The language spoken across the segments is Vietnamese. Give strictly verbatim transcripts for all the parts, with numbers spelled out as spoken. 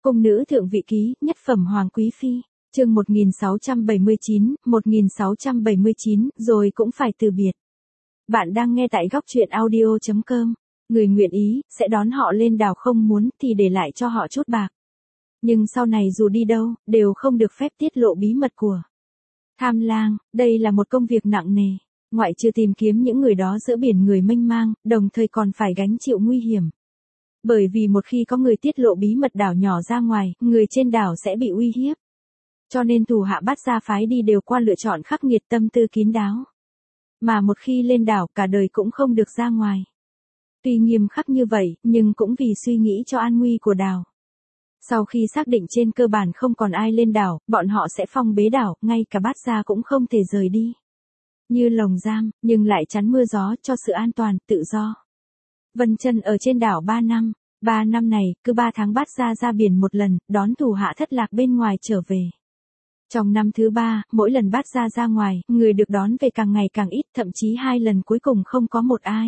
Cung nữ thượng vị ký, nhất phẩm hoàng quý phi, chương một nghìn sáu trăm bảy mươi chín, một nghìn sáu trăm bảy mươi chín, rồi cũng phải từ biệt. Bạn đang nghe tại góc truyện audio chấm com. Người nguyện ý, sẽ đón họ lên đảo, không muốn thì để lại cho họ chút bạc. Nhưng sau này dù đi đâu, đều không được phép tiết lộ bí mật của tham lang. Đây là một công việc nặng nề, ngoại trừ tìm kiếm những người đó giữa biển người mênh mang, đồng thời còn phải gánh chịu nguy hiểm. Bởi vì một khi có người tiết lộ bí mật đảo nhỏ ra ngoài, người trên đảo sẽ bị uy hiếp. Cho nên thủ hạ Bát Gia phái đi đều qua lựa chọn khắc nghiệt, tâm tư kín đáo. Mà một khi lên đảo, cả đời cũng không được ra ngoài. Tuy nghiêm khắc như vậy, nhưng cũng vì suy nghĩ cho an nguy của đảo. Sau khi xác định trên cơ bản không còn ai lên đảo, bọn họ sẽ phong bế đảo, ngay cả Bát Gia cũng không thể rời đi. Như lồng giam, nhưng lại chắn mưa gió cho sự an toàn, tự do. Vân Chân ở trên đảo ba năm. Ba năm này, cứ ba tháng Bát Gia ra biển một lần, đón thủ hạ thất lạc bên ngoài trở về. Trong năm thứ ba, mỗi lần Bát Gia ra ngoài, người được đón về càng ngày càng ít, thậm chí hai lần cuối cùng không có một ai.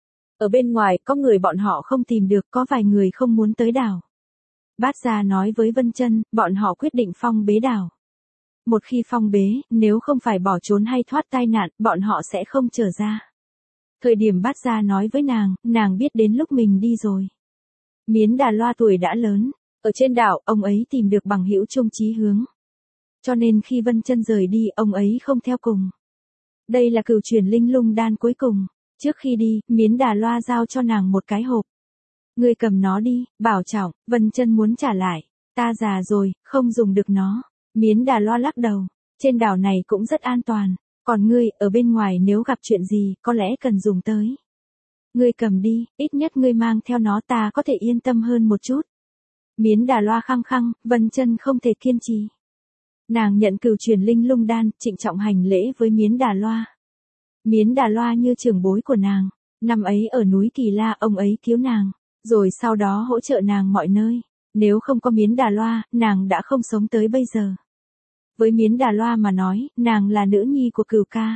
Ở bên ngoài, có người bọn họ không tìm được, có vài người không muốn tới đảo. Bát Gia nói với Vân Chân, bọn họ quyết định phong bế đảo. Một khi phong bế, nếu không phải bỏ trốn hay thoát tai nạn, bọn họ sẽ không trở ra. Thời điểm Bát Gia nói với nàng, nàng biết đến lúc mình đi rồi. Miến Đà Loa tuổi đã lớn, ở trên đảo, ông ấy tìm được bằng hữu chung chí hướng. Cho nên khi Vân Chân rời đi, ông ấy không theo cùng. Đây là cửu chuyển linh lung đan cuối cùng. Trước khi đi, Miến Đà Loa giao cho nàng một cái hộp. Ngươi cầm nó đi, bảo trọng. Vân Chân muốn trả lại. Ta già rồi, không dùng được nó. Miến Đà Loa lắc đầu. Trên đảo này cũng rất an toàn. Còn ngươi, ở bên ngoài nếu gặp chuyện gì, có lẽ cần dùng tới. Ngươi cầm đi, ít nhất ngươi mang theo nó, ta có thể yên tâm hơn một chút. Miến Đà Loa khăng khăng, Vân Chân không thể kiên trì. Nàng nhận cửu chuyển linh lung đan, trịnh trọng hành lễ với Miến Đà Loa. Miến Đà Loa như trưởng bối của nàng. Năm ấy ở núi Kỳ La, ông ấy cứu nàng, rồi sau đó hỗ trợ nàng mọi nơi. Nếu không có Miến Đà Loa, nàng đã không sống tới bây giờ. Với Miến Đà Loa mà nói, nàng là nữ nhi của Cửu ca.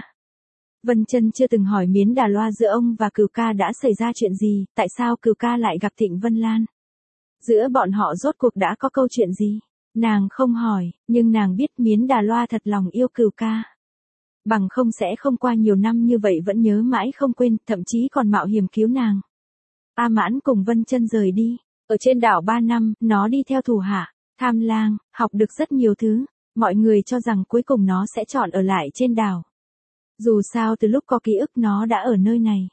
Vân Chân chưa từng hỏi Miến Đà Loa giữa ông và Cửu ca đã xảy ra chuyện gì, tại sao Cửu ca lại gặp Thịnh Vân Lan. Giữa bọn họ rốt cuộc đã có câu chuyện gì. Nàng không hỏi, nhưng nàng biết Miến Đà Loa thật lòng yêu Cửu ca. Bằng không sẽ không qua nhiều năm như vậy vẫn nhớ mãi không quên, thậm chí còn mạo hiểm cứu nàng. A Mãn cùng Vân Chân rời đi. Ở trên đảo ba năm, nó đi theo thủ hạ, tham lang, học được rất nhiều thứ. Mọi người cho rằng cuối cùng nó sẽ chọn ở lại trên đảo. Dù sao từ lúc có ký ức nó đã ở nơi này.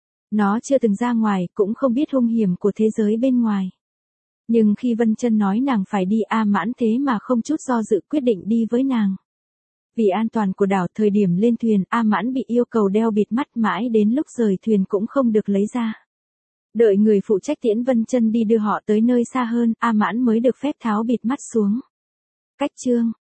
Nó chưa từng ra ngoài, cũng không biết hung hiểm của thế giới bên ngoài. Nhưng khi Vân Chân nói nàng phải đi, A Mãn thế mà không chút do dự quyết định đi với nàng. Vì an toàn của đảo, thời điểm lên thuyền, A Mãn bị yêu cầu đeo bịt mắt, mãi đến lúc rời thuyền cũng không được lấy ra. Đợi người phụ trách tiễn Vân Chân đi đưa họ tới nơi xa hơn, A Mãn mới được phép tháo bịt mắt xuống. Cách chương